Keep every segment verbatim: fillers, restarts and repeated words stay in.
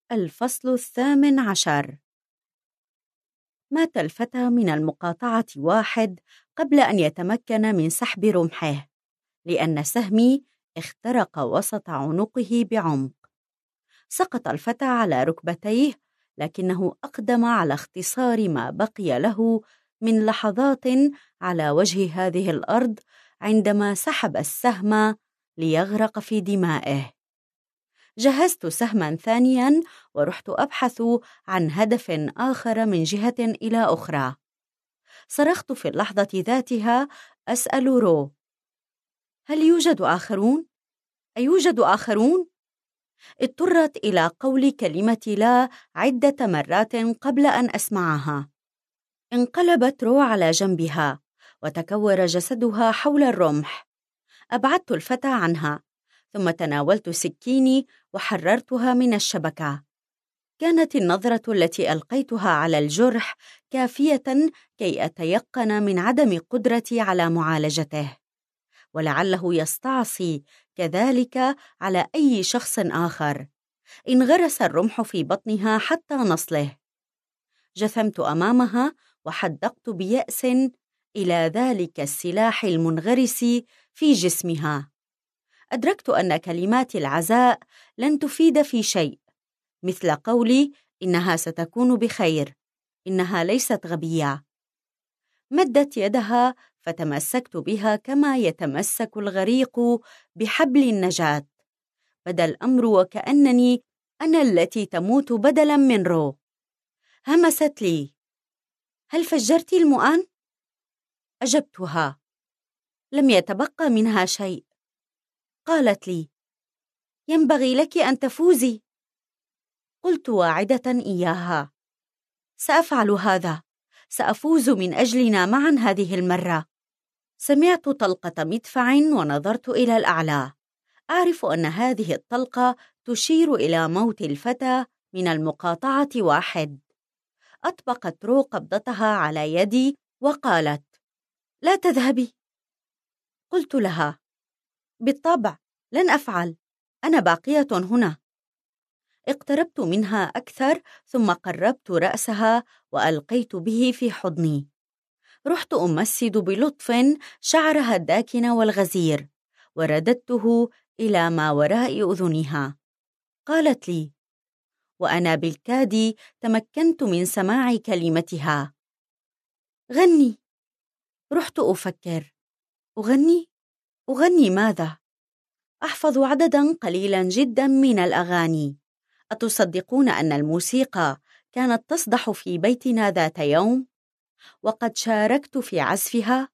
الفصل الثامن عشر. مات الفتى من المقاطعة واحد قبل أن يتمكن من سحب رمحه، لأن سهمي اخترق وسط عنقه بعمق. سقط الفتى على ركبتيه، لكنه أقدم على اختصار ما بقي له من لحظات على وجه هذه الأرض عندما سحب السهم ليغرق في دمائه. جهزت سهماً ثانياً ورحت أبحث عن هدف آخر من جهة إلى أخرى. صرخت في اللحظة ذاتها أسأل رو: هل يوجد آخرون؟ أيوجد آخرون؟ اضطرت إلى قول كلمة لا عدة مرات قبل أن أسمعها. انقلبت رو على جنبها وتكور جسدها حول الرمح. أبعدت الفتى عنها، ثم تناولت سكيني وحررتها من الشبكة. كانت النظرة التي ألقيتها على الجرح كافية كي أتيقن من عدم قدرتي على معالجته، ولعله يستعصي كذلك على أي شخص آخر. انغرس الرمح في بطنها حتى نصله. جثمت أمامها وحدقت بيأس إلى ذلك السلاح المنغرس في جسمها. أدركت أن كلمات العزاء لن تفيد في شيء، مثل قولي إنها ستكون بخير، إنها ليست غبية. مدت يدها فتمسكت بها كما يتمسك الغريق بحبل النجاة. بدا الأمر وكأنني أنا التي تموت بدلاً من رو. همست لي: هل فجرت المؤن؟ أجبتها: لم يتبقى منها شيء. قالت لي: ينبغي لك أن تفوزي. قلت واعدة إياها: سأفعل هذا، سأفوز من أجلنا معا هذه المرة. سمعت طلقة مدفع ونظرت إلى الأعلى. أعرف أن هذه الطلقة تشير إلى موت الفتى من المقاطعة واحد. أطبقت رو قبضتها على يدي وقالت: لا تذهبي. قلت لها: بالطبع لن أفعل، أنا باقية هنا. اقتربت منها أكثر ثم قربت رأسها وألقيت به في حضني. رحت أمسد بلطف شعرها الداكن والغزير ورددته إلى ما وراء أذنها. قالت لي، وأنا بالكاد تمكنت من سماع كلمتها: غني. رحت أفكر: أغني؟ أغني ماذا؟ أحفظ عدداً قليلاً جداً من الأغاني. أتصدقون أن الموسيقى كانت تصدح في بيتنا ذات يوم؟ وقد شاركت في عزفها.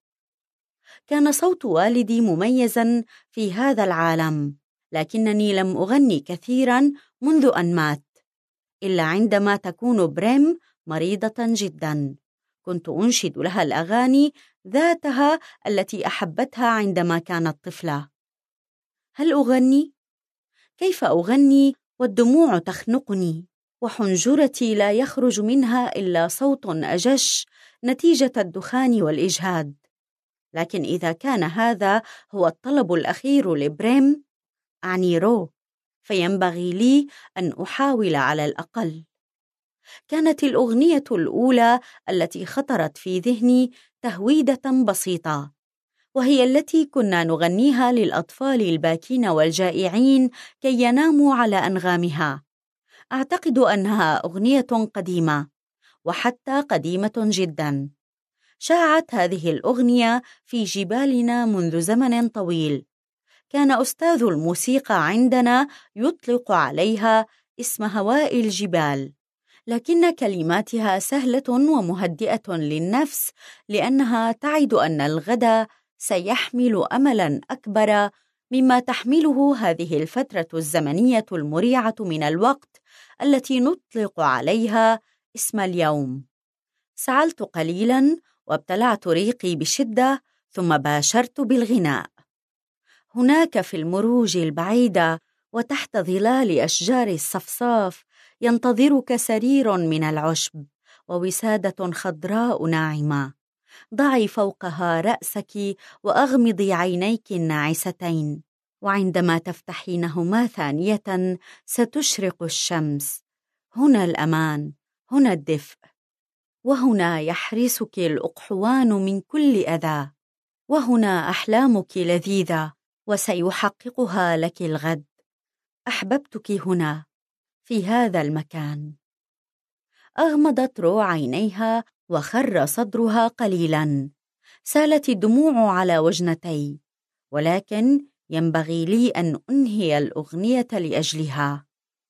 كان صوت والدي مميزاً في هذا العالم، لكنني لم أغني كثيراً منذ أن مات، إلا عندما تكون بريم مريضة جداً. كنت أنشد لها الأغاني ذاتها التي أحبتها عندما كانت طفلة. هل أغني؟ كيف أغني والدموع تخنقني وحنجرتي لا يخرج منها إلا صوت أجش نتيجة الدخان والإجهاد؟ لكن إذا كان هذا هو الطلب الأخير لبريم، أعني رو، فينبغي لي أن أحاول على الأقل. كانت الأغنية الأولى التي خطرت في ذهني تهويدة بسيطة، وهي التي كنا نغنيها للأطفال الباكين والجائعين كي يناموا على أنغامها. أعتقد أنها أغنية قديمة، وحتى قديمة جداً. شاعت هذه الأغنية في جبالنا منذ زمن طويل. كان أستاذ الموسيقى عندنا يطلق عليها اسم هواء الجبال، لكن كلماتها سهلة ومهدئة للنفس، لأنها تعد أن الغد سيحمل أملاً أكبر مما تحمله هذه الفترة الزمنية المريعة من الوقت التي نطلق عليها اسم اليوم. سعلت قليلاً وابتلعت ريقي بشدة، ثم باشرت بالغناء. هناك في المروج البعيدة وتحت ظلال أشجار الصفصاف ينتظرك سرير من العشب ووسادة خضراء ناعمة. ضعي فوقها رأسك وأغمضي عينيك الناعستين، وعندما تفتحينهما ثانية ستشرق الشمس هنا الأمان، هنا الدفء، وهنا يحرسك الأقحوان من كل أذى، وهنا أحلامك لذيذة وسيحققها لك الغد. أحببتك هنا في هذا المكان. أغمضت رو عينيها وخر صدرها قليلاً. سالت الدموع على وجنتي، ولكن ينبغي لي أن أنهي الأغنية لأجلها.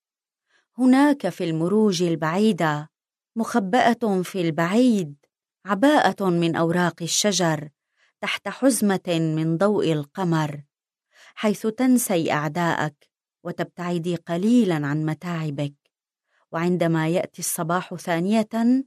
هناك في المروج البعيدة، مخبأة في البعيد، عباءة من أوراق الشجر تحت حزمة من ضوء القمر، حيث تنسي أعداءك وتبتعدي قليلاً عن متاعبك، وعندما يأتي الصباح ثانية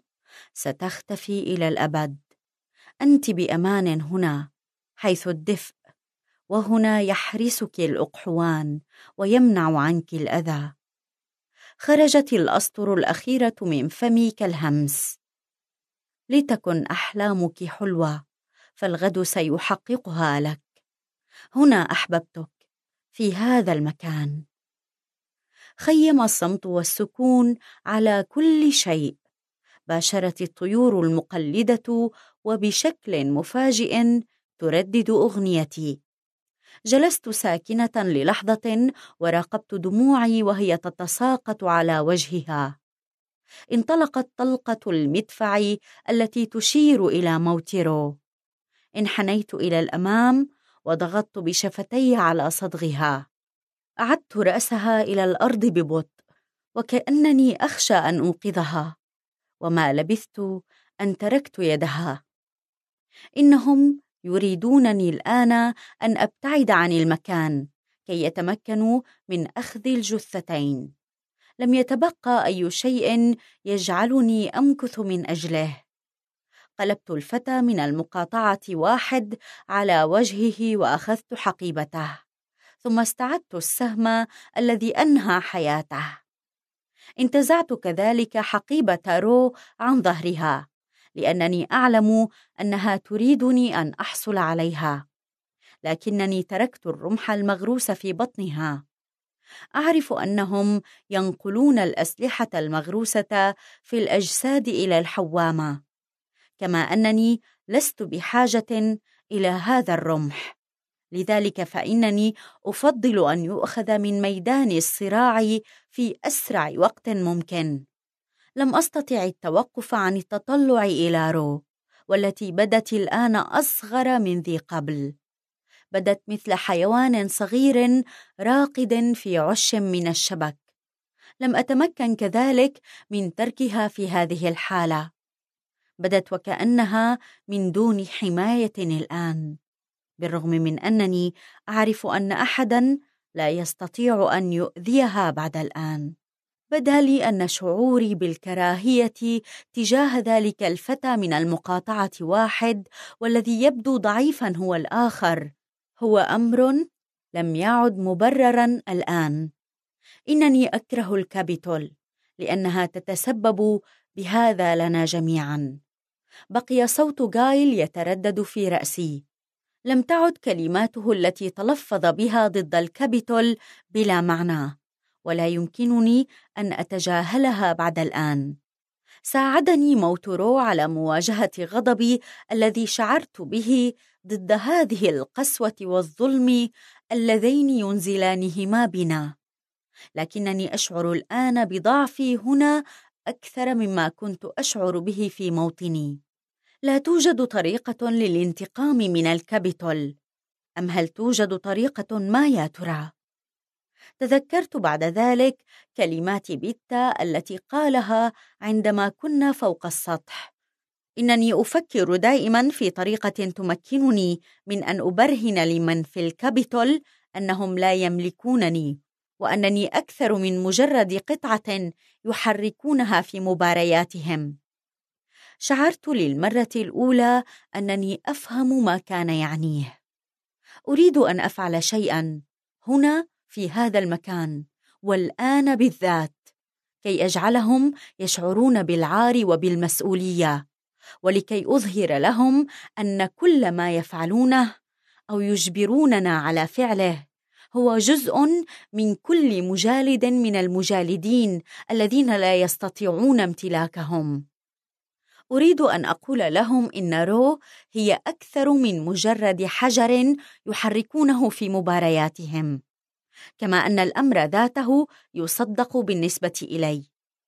ستختفي إلى الأبد. أنت بأمان هنا، حيث الدفء، وهنا يحرسك الأقحوان ويمنع عنك الأذى. خرجت الأسطر الأخيرة من فمي كالهمس. لتكن أحلامك حلوة، فالغد سيحققها لك. هنا أحببتك، في هذا المكان. خيم الصمت والسكون على كل شيء. باشرت الطيور المقلدة وبشكل مفاجئ تردد أغنيتي. جلست ساكنة للحظة وراقبت دموعي وهي تتساقط على وجهها. انطلقت طلقة المدفع التي تشير إلى موت رو. انحنيت إلى الأمام وضغطت بشفتي على صدغها. أعدت رأسها إلى الأرض ببطء، وكأنني أخشى أن أنقذها، وما لبثت أن تركت يدها. إنهم يريدونني الآن أن أبتعد عن المكان كي يتمكنوا من أخذ الجثتين. لم يتبقى أي شيء يجعلني أمكث من أجله. قلبت الفتى من المقاطعة واحد على وجهه وأخذت حقيبته، ثم استعدت السهم الذي أنهى حياته. انتزعت كذلك حقيبة رو عن ظهرها، لأنني أعلم أنها تريدني أن أحصل عليها، لكنني تركت الرمح المغروس في بطنها. أعرف أنهم ينقلون الأسلحة المغروسة في الأجساد إلى الحوامة، كما أنني لست بحاجة إلى هذا الرمح. لذلك فإنني أفضل أن يؤخذ من ميدان الصراع في أسرع وقت ممكن. لم أستطع التوقف عن التطلع إلى رو، والتي بدت الآن أصغر من ذي قبل. بدت مثل حيوان صغير راقد في عش من الشبك. لم أتمكن كذلك من تركها في هذه الحالة. بدت وكأنها من دون حماية الآن، بالرغم من أنني أعرف أن أحداً لا يستطيع أن يؤذيها بعد الآن. بدا لي أن شعوري بالكراهية تجاه ذلك الفتى من المقاطعة واحد، والذي يبدو ضعيفاً هو الآخر، هو أمر لم يعد مبرراً الآن. إنني أكره الكابيتول لأنها تتسبب بهذا لنا جميعاً. بقي صوت غايل يتردد في رأسي. لم تعد كلماته التي تلفظ بها ضد الكابيتول بلا معنى، ولا يمكنني أن أتجاهلها بعد الآن. ساعدني موت رو على مواجهة غضبي الذي شعرت به ضد هذه القسوة والظلم اللذين ينزلانهما بنا، لكنني أشعر الآن بضعفي هنا أكثر مما كنت أشعر به في موطني. لا توجد طريقة للانتقام من الكابيتول، أم هل توجد طريقة ما يا ترى؟ تذكرت بعد ذلك كلمات بيتا التي قالها عندما كنا فوق السطح. إنني أفكر دائما في طريقة تمكنني من أن أبرهن لمن في الكابيتول أنهم لا يملكونني، وأنني أكثر من مجرد قطعة يحركونها في مبارياتهم. شعرت للمرة الأولى أنني أفهم ما كان يعنيه. أريد أن أفعل شيئا هنا في هذا المكان والآن بالذات، كي أجعلهم يشعرون بالعار وبالمسؤولية، ولكي أظهر لهم أن كل ما يفعلونه أو يجبروننا على فعله هو جزء من كل مجالد من المجالدين الذين لا يستطيعون امتلاكهم. أريد أن أقول لهم إن رو هي أكثر من مجرد حجر يحركونه في مبارياتهم، كما أن الأمر ذاته يصدق بالنسبة إلي.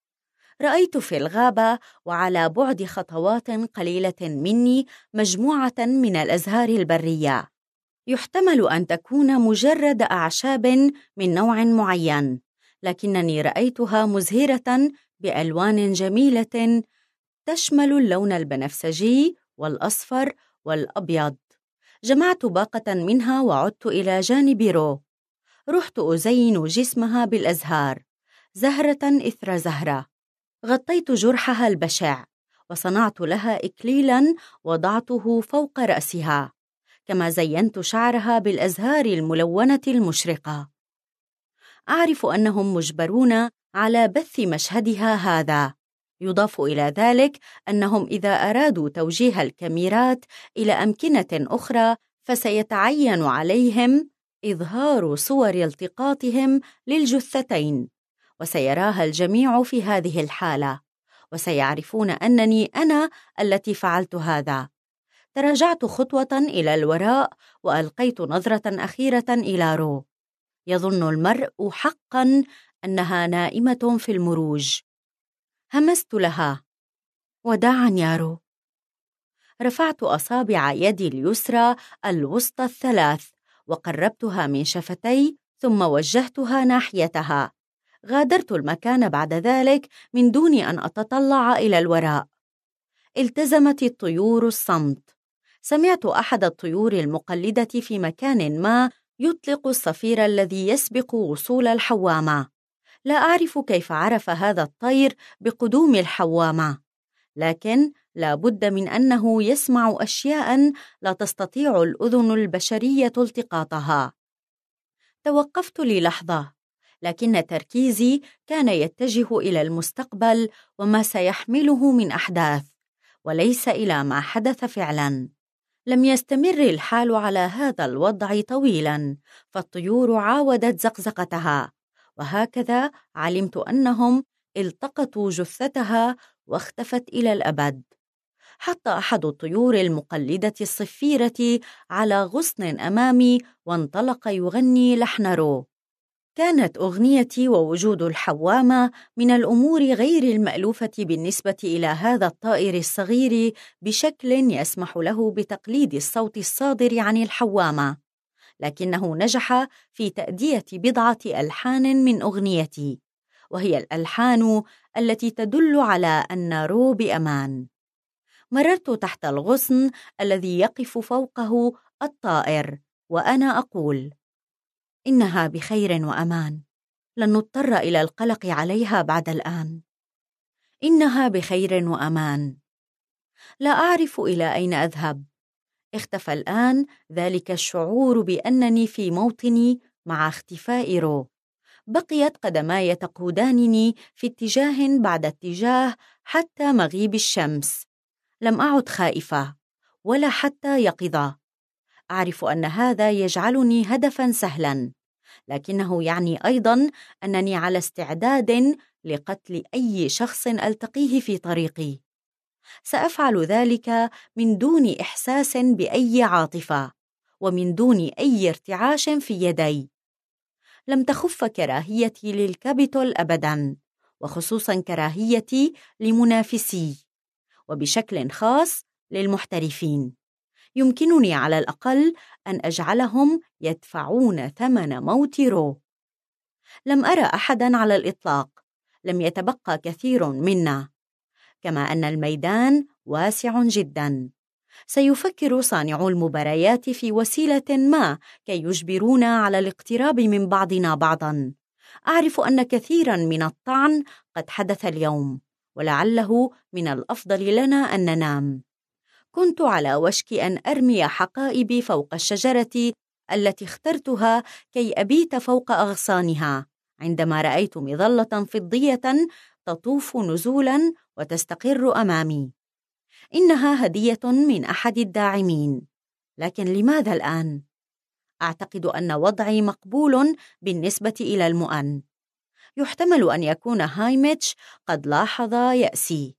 رأيت في الغابة وعلى بعد خطوات قليلة مني مجموعة من الأزهار البرية، يحتمل أن تكون مجرد أعشاب من نوع معين، لكنني رأيتها مزهرة بألوان جميلة تشمل اللون البنفسجي والأصفر والأبيض. جمعت باقة منها وعدت إلى جانب رو. رحت أزين جسمها بالأزهار زهرة إثر زهرة. غطيت جرحها البشع وصنعت لها إكليلاً وضعته فوق رأسها، كما زينت شعرها بالأزهار الملونة المشرقة. أعرف أنهم مجبرون على بث مشهدها هذا. يضاف إلى ذلك أنهم إذا أرادوا توجيه الكاميرات إلى أمكنة أخرى فسيتعين عليهم إظهار صور التقاطهم للجثتين، وسيراها الجميع في هذه الحالة، وسيعرفون أنني أنا التي فعلت هذا. تراجعت خطوة إلى الوراء وألقيت نظرة أخيرة إلى رو. يظن المرء حقاً أنها نائمة في المروج. همست لها: وداعاً يا رو. رفعت أصابع يدي اليسرى الوسطى الثلاث وقربتها من شفتي، ثم وجهتها ناحيتها. غادرت المكان بعد ذلك من دون أن أتطلع إلى الوراء. التزمت الطيور الصمت. سمعت أحد الطيور المقلدة في مكان ما يطلق الصفير الذي يسبق وصول الحوامة. لا أعرف كيف عرف هذا الطير بقدوم الحوامة، لكن لا بد من أنه يسمع أشياء لا تستطيع الأذن البشرية التقاطها. توقفت للحظة، لكن تركيزي كان يتجه إلى المستقبل وما سيحمله من أحداث، وليس إلى ما حدث فعلاً. لم يستمر الحال على هذا الوضع طويلاً، فالطيور عاودت زقزقتها، وهكذا علمت أنهم التقطوا جثتها واختفت إلى الأبد. حط أحد الطيور المقلدة الصفيرة على غصن أمامي وانطلق يغني لحن رو. كانت أغنيتي ووجود الحوامة من الأمور غير المألوفة بالنسبة إلى هذا الطائر الصغير بشكل يسمح له بتقليد الصوت الصادر عن الحوامة، لكنه نجح في تأدية بضعة ألحان من أغنيتي، وهي الألحان التي تدل على أن رو بأمان. مررت تحت الغصن الذي يقف فوقه الطائر وأنا أقول: إنها بخير وأمان، لن نضطر إلى القلق عليها بعد الآن. إنها بخير وأمان. لا أعرف إلى أين أذهب. اختفى الآن ذلك الشعور بأنني في موطني مع اختفاء رو. بقيت قدماي تقودانني في اتجاه بعد اتجاه حتى مغيب الشمس. لم أعد خائفة ولا حتى يقظة. أعرف أن هذا يجعلني هدفاً سهلاً، لكنه يعني أيضاً أنني على استعداد لقتل أي شخص ألتقيه في طريقي. سأفعل ذلك من دون إحساس بأي عاطفة ومن دون أي ارتعاش في يدي. لم تخف كراهيتي للكابيتول أبداً، وخصوصاً كراهيتي لمنافسي، وبشكل خاص للمحترفين. يمكنني على الأقل أن أجعلهم يدفعون ثمن موت رو. لم أرى أحداً على الإطلاق. لم يتبقى كثير منا، كما أن الميدان واسع جداً. سيفكر صانعو المباريات في وسيلة ما كي يجبرونا على الاقتراب من بعضنا بعضاً. أعرف أن كثيراً من الطعن قد حدث اليوم، ولعله من الأفضل لنا أن ننام. كنت على وشك أن أرمي حقائبي فوق الشجرة التي اخترتها كي أبيت فوق أغصانها، عندما رأيت مظلة فضية تطوف نزولاً وتستقر أمامي. إنها هدية من أحد الداعمين، لكن لماذا الآن؟ أعتقد أن وضعي مقبول بالنسبة إلى المؤن. يحتمل أن يكون هايميتش قد لاحظ يأسي،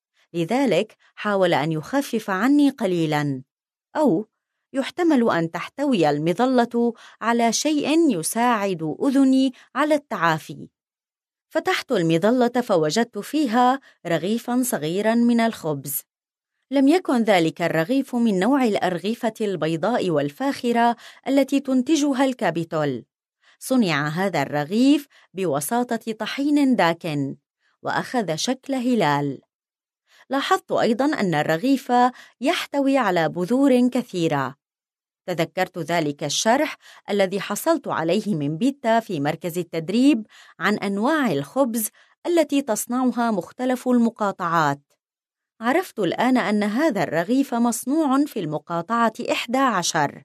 لذلك حاول أن يخفف عني قليلاً، أو يحتمل أن تحتوي المظلة على شيء يساعد أذني على التعافي. فتحت المظلة فوجدت فيها رغيفاً صغيراً من الخبز. لم يكن ذلك الرغيف من نوع الأرغفة البيضاء والفاخرة التي تنتجها الكابيتول. صنع هذا الرغيف بوساطة طحين داكن، وأخذ شكل هلال. لاحظت أيضاً أن الرغيف يحتوي على بذور كثيرة. تذكرت ذلك الشرح الذي حصلت عليه من بيتا في مركز التدريب عن أنواع الخبز التي تصنعها مختلف المقاطعات. عرفت الآن أن هذا الرغيف مصنوع في المقاطعة إحدى عشر.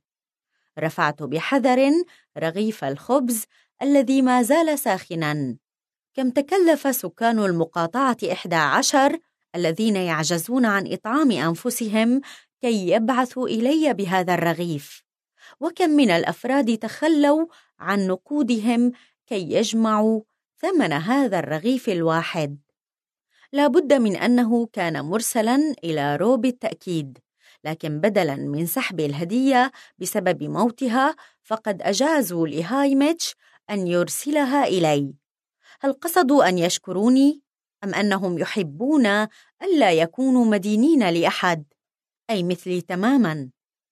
رفعت بحذر رغيف الخبز الذي ما زال ساخناً. كم تكلف سكان المقاطعة إحدى عشر الذين يعجزون عن إطعام أنفسهم كي يبعثوا إلي بهذا الرغيف؟ وكم من الأفراد تخلوا عن نقودهم كي يجمعوا ثمن هذا الرغيف الواحد؟ لا بد من أنه كان مرسلاً إلى رو بالتأكيد، لكن بدلاً من سحب الهدية بسبب موتها فقد أجازوا لهايميتش أن يرسلها إلي. هل قصدوا أن يشكروني؟ أم أنهم يحبون ألا يكونوا مدينين لأحد، أي مثلي تماماً؟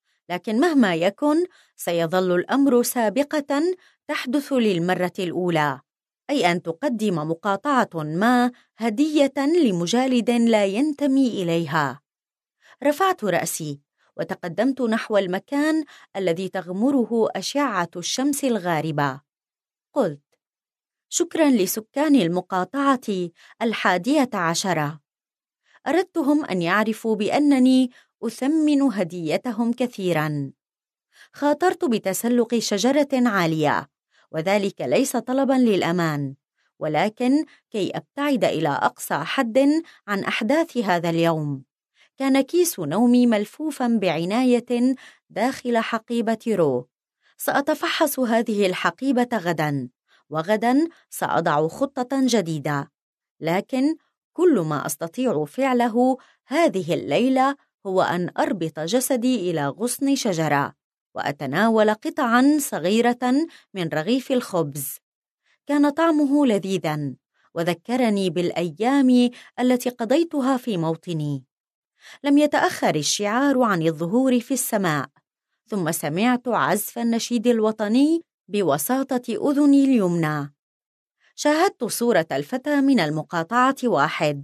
لكن مهما يكن سيظل الأمر سابقة تحدث للمرة الأولى، أي أن تقدم مقاطعة ما هدية لمجالد لا ينتمي إليها. رفعت رأسي وتقدمت نحو المكان الذي تغمره أشعة الشمس الغاربة. قلت: شكراً لسكان المقاطعة الحادية عشرة. أردتهم أن يعرفوا بأنني أثمن هديتهم كثيراً. خاطرت بتسلق شجرة عالية، وذلك ليس طلباً للأمان، ولكن كي أبتعد إلى أقصى حد عن أحداث هذا اليوم. كان كيس نومي ملفوفاً بعناية داخل حقيبة رو. سأتفحص هذه الحقيبة غداً، وغداً سأضع خطة جديدة، لكن كل ما أستطيع فعله هذه الليلة هو أن أربط جسدي إلى غصن شجرة وأتناول قطعاً صغيرة من رغيف الخبز. كان طعمه لذيذاً وذكرني بالأيام التي قضيتها في موطني. لم يتأخر الشعار عن الظهور في السماء، ثم سمعت عزف النشيد الوطني بوساطة أذني اليمنى. شاهدت صورة الفتى من المقاطعة واحد،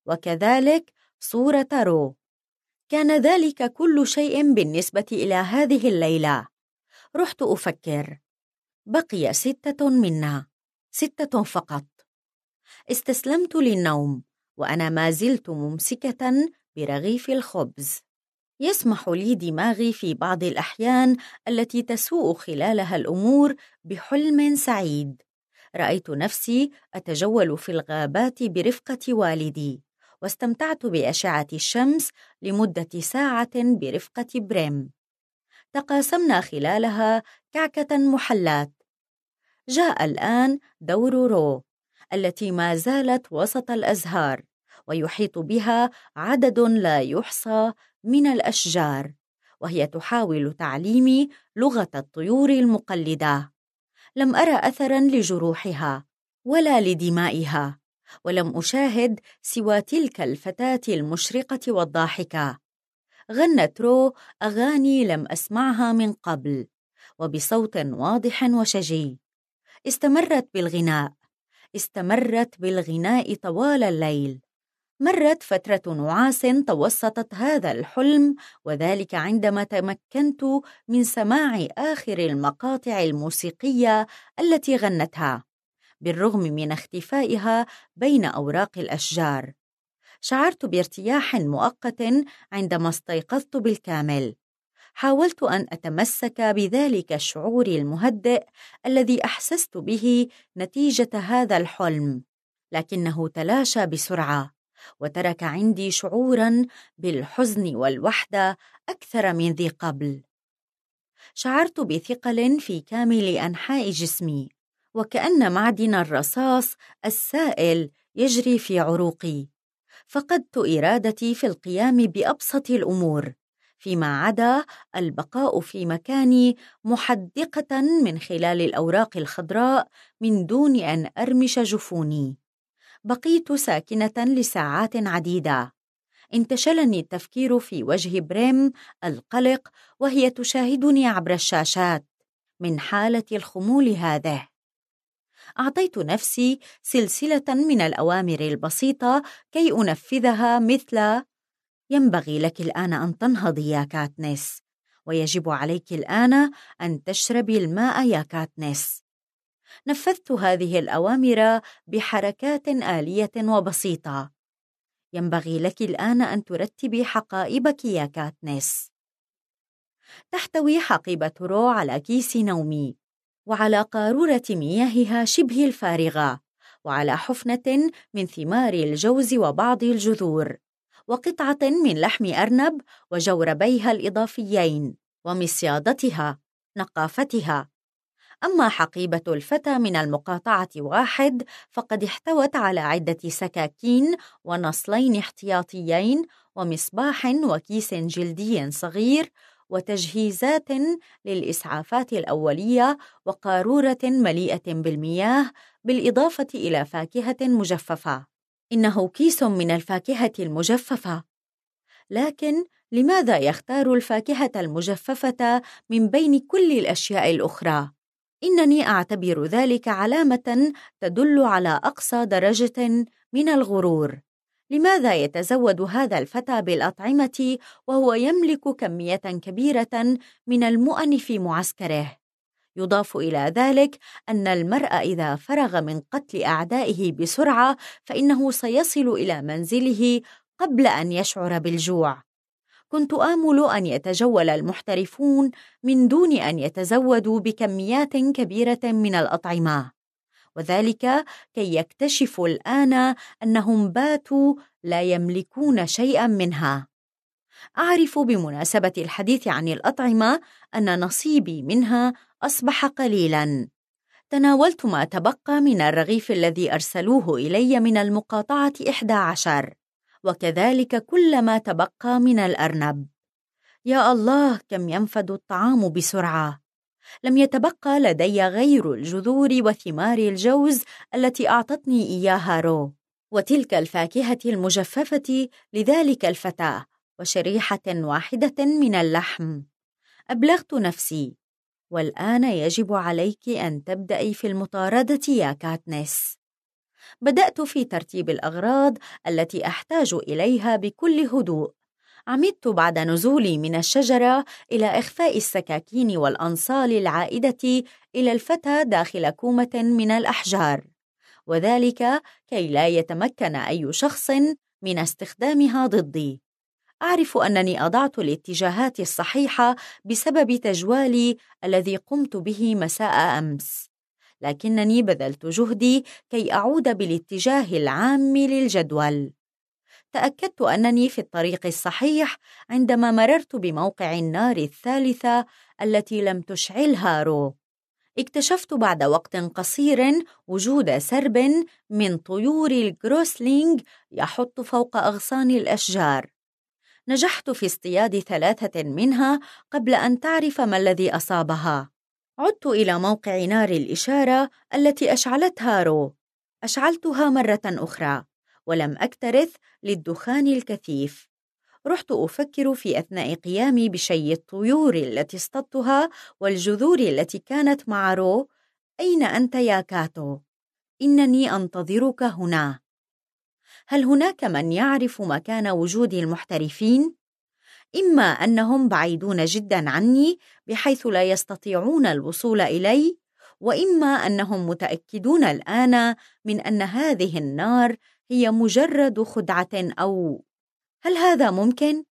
وكذلك صورة رو. كان ذلك كل شيء بالنسبة إلى هذه الليلة. رحت أفكر، بقي ستة منا، ستة فقط. استسلمت للنوم وأنا ما زلت ممسكة برغيف الخبز. يسمح لي دماغي في بعض الأحيان التي تسوء خلالها الأمور بحلم سعيد. رأيت نفسي أتجول في الغابات برفقة والدي، واستمتعت بأشعة الشمس لمدة ساعة برفقة بريم. تقاسمنا خلالها كعكة محلات. جاء الآن دور رو التي ما زالت وسط الأزهار، ويحيط بها عدد لا يحصى من الأشجار، وهي تحاول تعليمي لغة الطيور المقلدة. لم أرى أثراً لجروحها ولا لدمائها، ولم أشاهد سوى تلك الفتاة المشرقة والضاحكة. غنت رو أغاني لم أسمعها من قبل، وبصوت واضح وشجي. استمرت بالغناء استمرت بالغناء طوال الليل. مرت فترة نعاس توسطت هذا الحلم، وذلك عندما تمكنت من سماع آخر المقاطع الموسيقية التي غنتها، بالرغم من اختفائها بين أوراق الأشجار. شعرت بارتياح مؤقت عندما استيقظت بالكامل. حاولت أن أتمسك بذلك الشعور المهدئ الذي أحسست به نتيجة هذا الحلم، لكنه تلاشى بسرعة وترك عندي شعوراً بالحزن والوحدة أكثر من ذي قبل. شعرت بثقل في كامل أنحاء جسمي، وكأن معدن الرصاص السائل يجري في عروقي. فقدت إرادتي في القيام بأبسط الأمور، فيما عدا البقاء في مكاني محدقة من خلال الأوراق الخضراء من دون أن أرمش جفوني. بقيت ساكنة لساعات عديدة. انتشلني التفكير في وجه بريم القلق وهي تشاهدني عبر الشاشات من حالة الخمول هذه. أعطيت نفسي سلسلة من الأوامر البسيطة كي أنفذها، مثل: ينبغي لك الآن أن تنهضي يا كاتنس، ويجب عليك الآن أن تشربي الماء يا كاتنس. نفذت هذه الأوامر بحركات آلية وبسيطة. ينبغي لك الآن أن ترتبي حقائبك يا كاتنس. تحتوي حقيبة رو على كيس نومي، وعلى قارورة مياهها شبه الفارغة، وعلى حفنة من ثمار الجوز وبعض الجذور، وقطعة من لحم أرنب وجوربيها الإضافيين، ومصيادتها، نقافتها. أما حقيبة الفتى من المقاطعة واحد فقد احتوت على عدة سكاكين ونصلين احتياطيين ومصباح وكيس جلدي صغير وتجهيزات للإسعافات الأولية وقارورة مليئة بالمياه، بالإضافة إلى فاكهة مجففة. إنه كيس من الفاكهة المجففة، لكن لماذا يختار الفاكهة المجففة من بين كل الأشياء الأخرى؟ إنني أعتبر ذلك علامة تدل على أقصى درجة من الغرور. لماذا يتزود هذا الفتى بالأطعمة وهو يملك كمية كبيرة من المؤن في معسكره؟ يضاف إلى ذلك أن المرء إذا فرغ من قتل أعدائه بسرعة فإنه سيصل إلى منزله قبل أن يشعر بالجوع. كنت آمل أن يتجول المحترفون من دون أن يتزودوا بكميات كبيرة من الأطعمة، وذلك كي يكتشفوا الآن أنهم باتوا لا يملكون شيئا منها. أعرف بمناسبة الحديث عن الأطعمة أن نصيبي منها أصبح قليلا. تناولت ما تبقى من الرغيف الذي أرسلوه إلي من المقاطعة إحدى عشر، وكذلك كل ما تبقى من الأرنب. يا الله، كم ينفد الطعام بسرعة! لم يتبقى لدي غير الجذور وثمار الجوز التي أعطتني إياها رو، وتلك الفاكهة المجففة لذلك الفتى، وشريحة واحدة من اللحم. أبلغت نفسي: والآن يجب عليك أن تبدأي في المطاردة يا كاتنس. بدأت في ترتيب الأغراض التي أحتاج إليها بكل هدوء. عمدت بعد نزولي من الشجرة إلى إخفاء السكاكين والأنصال العائدة إلى الفتى داخل كومة من الأحجار، وذلك كي لا يتمكن أي شخص من استخدامها ضدي. أعرف أنني أضعت الاتجاهات الصحيحة بسبب تجوالي الذي قمت به مساء أمس، لكنني بذلت جهدي كي أعود بالاتجاه العام للجدول. تأكدت أنني في الطريق الصحيح عندما مررت بموقع النار الثالثة التي لم تشعلها رو. اكتشفت بعد وقت قصير وجود سرب من طيور الجروسلينج يحط فوق أغصان الأشجار. نجحت في اصطياد ثلاثة منها قبل أن تعرف ما الذي أصابها. عدت إلى موقع نار الإشارة التي أشعلتها رو. أشعلتها مرة أخرى ولم أكترث للدخان الكثيف. رحت أفكر في أثناء قيامي بشي الطيور التي اصطدتها والجذور التي كانت مع رو: أين أنت يا كاتو؟ إنني أنتظرك هنا. هل هناك من يعرف مكان وجود المحترفين؟ إما أنهم بعيدون جدا عني بحيث لا يستطيعون الوصول إلي، وإما أنهم متأكدون الآن من أن هذه النار هي مجرد خدعة. أو هل هذا ممكن؟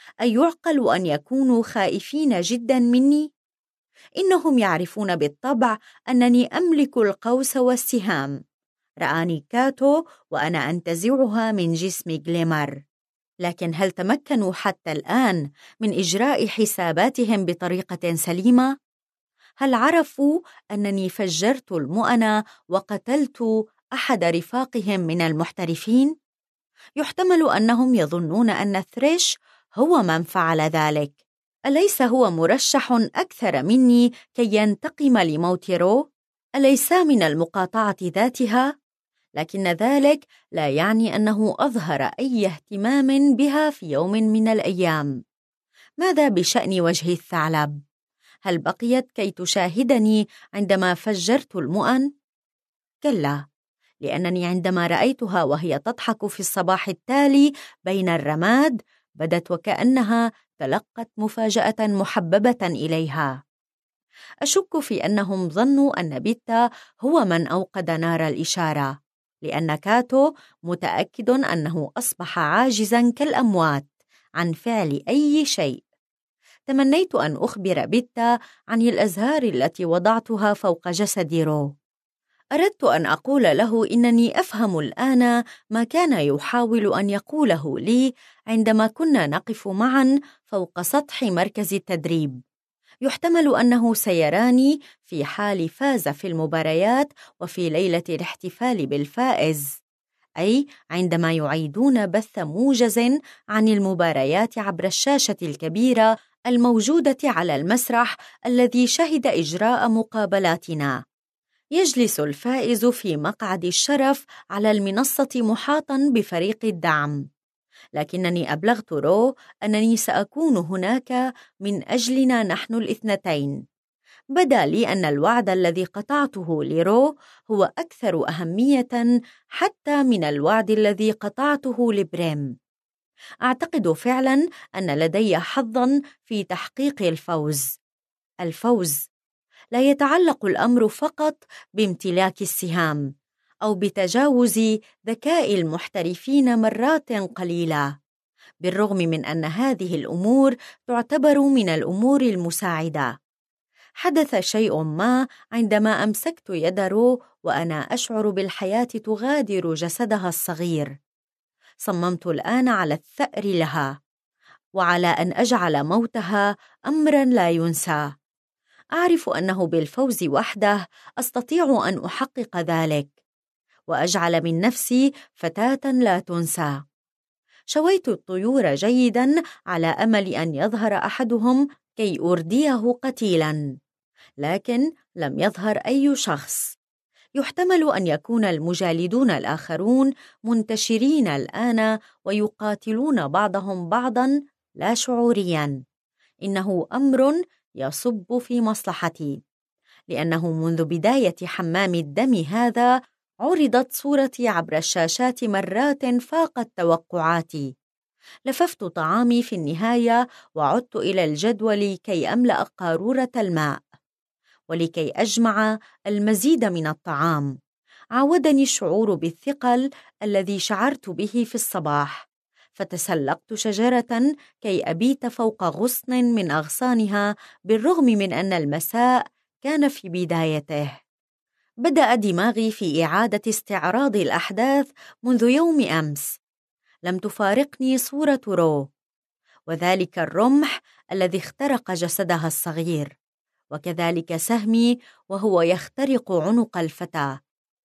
أيعقل أن يكونوا خائفين جدا مني؟ إنهم يعرفون بالطبع أنني أملك القوس والسهام. رآني كاتو وأنا أنتزعها من جسم جليمر. لكن هل تمكنوا حتى الآن من إجراء حساباتهم بطريقة سليمة؟ هل عرفوا أنني فجرت المؤن وقتلت أحد رفاقهم من المحترفين؟ يحتمل أنهم يظنون أن ثريش هو من فعل ذلك. أليس هو مرشح أكثر مني كي ينتقم لموت رو؟ أليس من المقاطعة ذاتها؟ لكن ذلك لا يعني أنه أظهر أي اهتمام بها في يوم من الأيام. ماذا بشأن وجه الثعلب؟ هل بقيت كي تشاهدني عندما فجرت المؤن؟ كلا، لأنني عندما رأيتها وهي تضحك في الصباح التالي بين الرماد بدت وكأنها تلقت مفاجأة محببة إليها. أشك في أنهم ظنوا أن بيتا هو من أوقد نار الإشارة، لأن كاتو متأكد أنه أصبح عاجزاً كالأموات عن فعل أي شيء. تمنيت أن أخبر بيتا عن الأزهار التي وضعتها فوق جسد رو. أردت أن أقول له إنني أفهم الآن ما كان يحاول أن يقوله لي عندما كنا نقف معاً فوق سطح مركز التدريب. يحتمل أنه سيراني في حال فاز في المباريات وفي ليلة الاحتفال بالفائز، أي عندما يعيدون بث موجز عن المباريات عبر الشاشة الكبيرة الموجودة على المسرح الذي شهد إجراء مقابلاتنا. يجلس الفائز في مقعد الشرف على المنصة محاطاً بفريق الدعم، لكنني أبلغت رو أنني سأكون هناك من أجلنا نحن الاثنتين. بدا لي أن الوعد الذي قطعته لرو هو أكثر أهمية حتى من الوعد الذي قطعته لبريم. أعتقد فعلاً أن لدي حظاً في تحقيق الفوز. الفوز لا يتعلق الأمر فقط بامتلاك السهام أو بتجاوز ذكاء المحترفين مرات قليلة، بالرغم من أن هذه الأمور تعتبر من الأمور المساعدة. حدث شيء ما عندما أمسكت يد رو وأنا أشعر بالحياة تغادر جسدها الصغير. صممت الآن على الثأر لها وعلى أن أجعل موتها أمراً لا ينسى. أعرف أنه بالفوز وحده أستطيع أن أحقق ذلك وأجعل من نفسي فتاة لا تنسى. شويت الطيور جيداً على أمل أن يظهر أحدهم كي أرديه قتيلاً، لكن لم يظهر أي شخص. يحتمل أن يكون المجالدون الآخرون منتشرين الآن ويقاتلون بعضهم بعضاً لا شعورياً. إنه أمر يصب في مصلحتي، لأنه منذ بداية حمام الدم هذا عرضت صورتي عبر الشاشات مرات فاقت توقعاتي. لففت طعامي في النهاية وعدت إلى الجدول كي أملأ قارورة الماء ولكي أجمع المزيد من الطعام. عاودني الشعور بالثقل الذي شعرت به في الصباح، فتسلقت شجرة كي أبيت فوق غصن من أغصانها بالرغم من أن المساء كان في بدايته. بدأ دماغي في إعادة استعراض الأحداث منذ يوم أمس. لم تفارقني صورة رو وذلك الرمح الذي اخترق جسدها الصغير، وكذلك سهمي وهو يخترق عنق الفتى.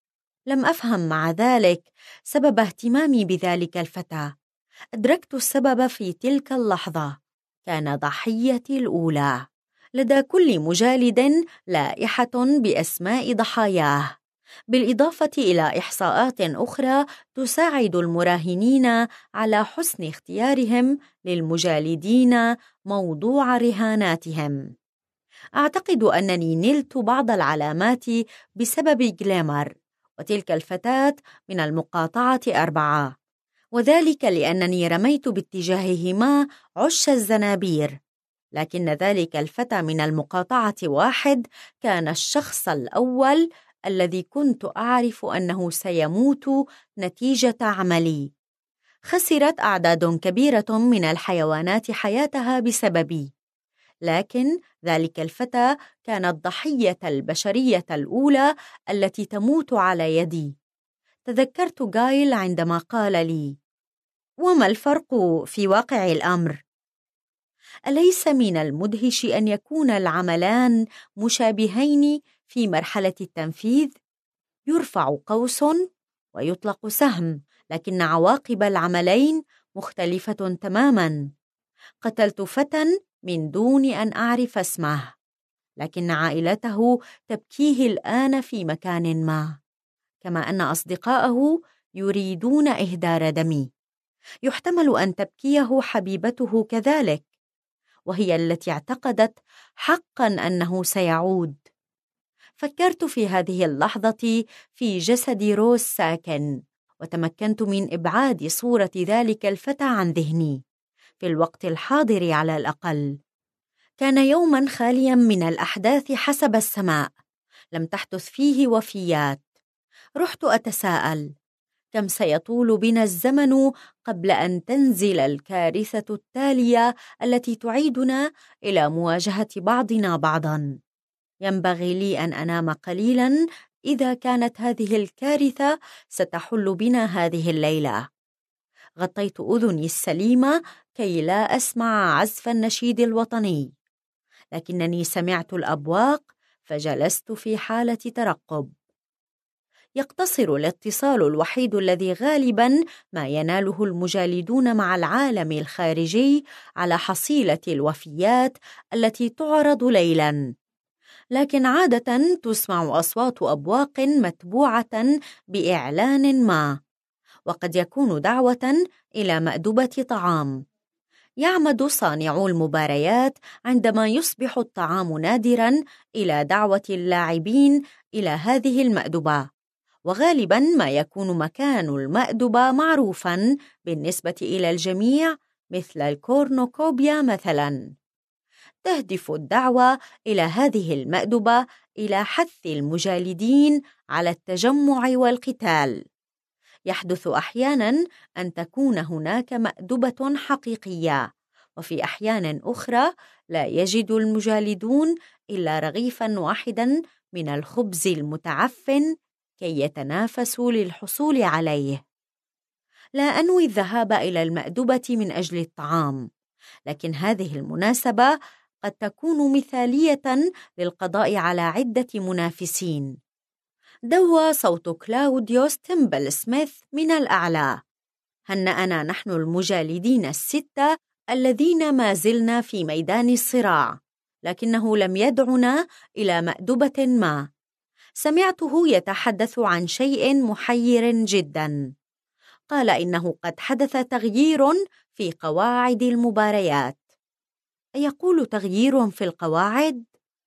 لم أفهم مع ذلك سبب اهتمامي بذلك الفتى. أدركت السبب في تلك اللحظة. كان ضحيتي الأولى. لدى كل مجالد لائحة بأسماء ضحاياه، بالإضافة إلى إحصاءات أخرى تساعد المراهنين على حسن اختيارهم للمجالدين موضوع رهاناتهم. أعتقد أنني نلت بعض العلامات بسبب جليمر وتلك الفتاة من المقاطعة أربعة، وذلك لأنني رميت باتجاههما عش الزنابير، لكن ذلك الفتى من المقاطعة واحد كان الشخص الأول الذي كنت أعرف أنه سيموت نتيجة عملي. خسرت أعداد كبيرة من الحيوانات حياتها بسببي، لكن ذلك الفتى كان الضحية البشرية الأولى التي تموت على يدي. تذكرت غايل عندما قال لي: وما الفرق في واقع الأمر؟ أليس من المدهش أن يكون العملان مشابهين في مرحلة التنفيذ؟ يرفع قوس ويطلق سهم، لكن عواقب العملين مختلفة تماماً. قتلت فتى من دون أن أعرف اسمه، لكن عائلته تبكيه الآن في مكان ما، كما أن أصدقاءه يريدون إهدار دمي. يحتمل أن تبكيه حبيبته كذلك، وهي التي اعتقدت حقاً أنه سيعود. فكرت في هذه اللحظة في جسد روز ساكن، وتمكنت من إبعاد صورة ذلك الفتى عن ذهني في الوقت الحاضر على الأقل. كان يوماً خالياً من الأحداث حسب السماء، لم تحدث فيه وفيات. رحت أتساءل: كم سيطول بنا الزمن قبل أن تنزل الكارثة التالية التي تعيدنا إلى مواجهة بعضنا بعضاً؟ ينبغي لي أن أنام قليلاً إذا كانت هذه الكارثة ستحل بنا هذه الليلة. غطيت أذني السليمة كي لا أسمع عزف النشيد الوطني، لكنني سمعت الأبواق فجلست في حالة ترقب. يقتصر الاتصال الوحيد الذي غالباً ما يناله المجالدون مع العالم الخارجي على حصيلة الوفيات التي تعرض ليلاً، لكن عادة تسمع أصوات أبواق متبوعة بإعلان ما، وقد يكون دعوة إلى مأدبة طعام. يعمد صانعو المباريات عندما يصبح الطعام نادراً إلى دعوة اللاعبين إلى هذه المأدبة، وغالباً ما يكون مكان المأدبة معروفاً بالنسبة إلى الجميع، مثل الكورنوكوبيا مثلاً. تهدف الدعوة إلى هذه المأدبة إلى حث المجالدين على التجمع والقتال. يحدث أحياناً أن تكون هناك مأدبة حقيقية، وفي أحيان أخرى لا يجد المجالدون إلا رغيفاً واحداً من الخبز المتعفن كي يتنافسوا للحصول عليه. لا أنوي الذهاب إلى المأدبة من أجل الطعام، لكن هذه المناسبة قد تكون مثالية للقضاء على عدة منافسين. دوى صوت كلاوديوس تيمبل سميث من الأعلى: هنأنا نحن المجالدين الستة الذين ما زلنا في ميدان الصراع، لكنه لم يدعنا إلى مأدبة ما. سمعته يتحدث عن شيء محير جدا. قال إنه قد حدث تغيير في قواعد المباريات. أيقول تغيير في القواعد؟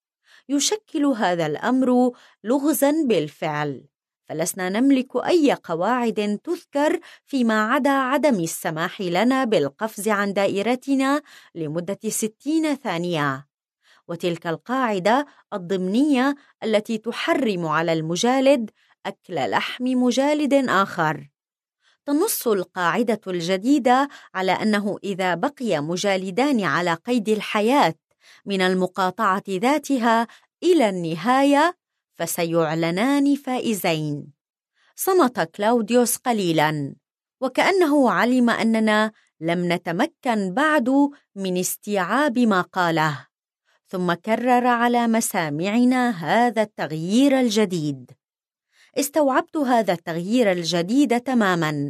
يشكل هذا الأمر لغزاً بالفعل، فلسنا نملك أي قواعد تذكر فيما عدا عدم السماح لنا بالقفز عن دائرتنا لمدة ستين ثانية، وتلك القاعدة الضمنية التي تحرم على المجالد أكل لحم مجالد آخر. تنص القاعدة الجديدة على أنه إذا بقي مجالدان على قيد الحياة من المقاطعة ذاتها إلى النهاية فسيعلنان فائزين. صمت كلاوديوس قليلاً، وكأنه علم أننا لم نتمكن بعد من استيعاب ما قاله، ثم كرر على مسامعنا هذا التغيير الجديد. استوعبت هذا التغيير الجديد تماماً.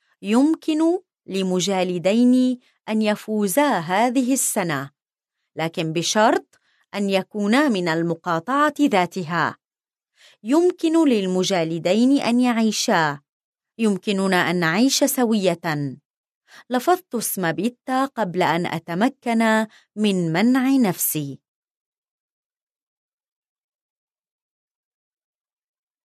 يمكن لمجالدين أن يفوزا هذه السنة، لكن بشرط أن يكونا من المقاطعة ذاتها. يمكن للمجالدين أن يعيشا. يمكننا أن نعيش سوية. لفظت اسم بيتا قبل أن أتمكن من منع نفسي.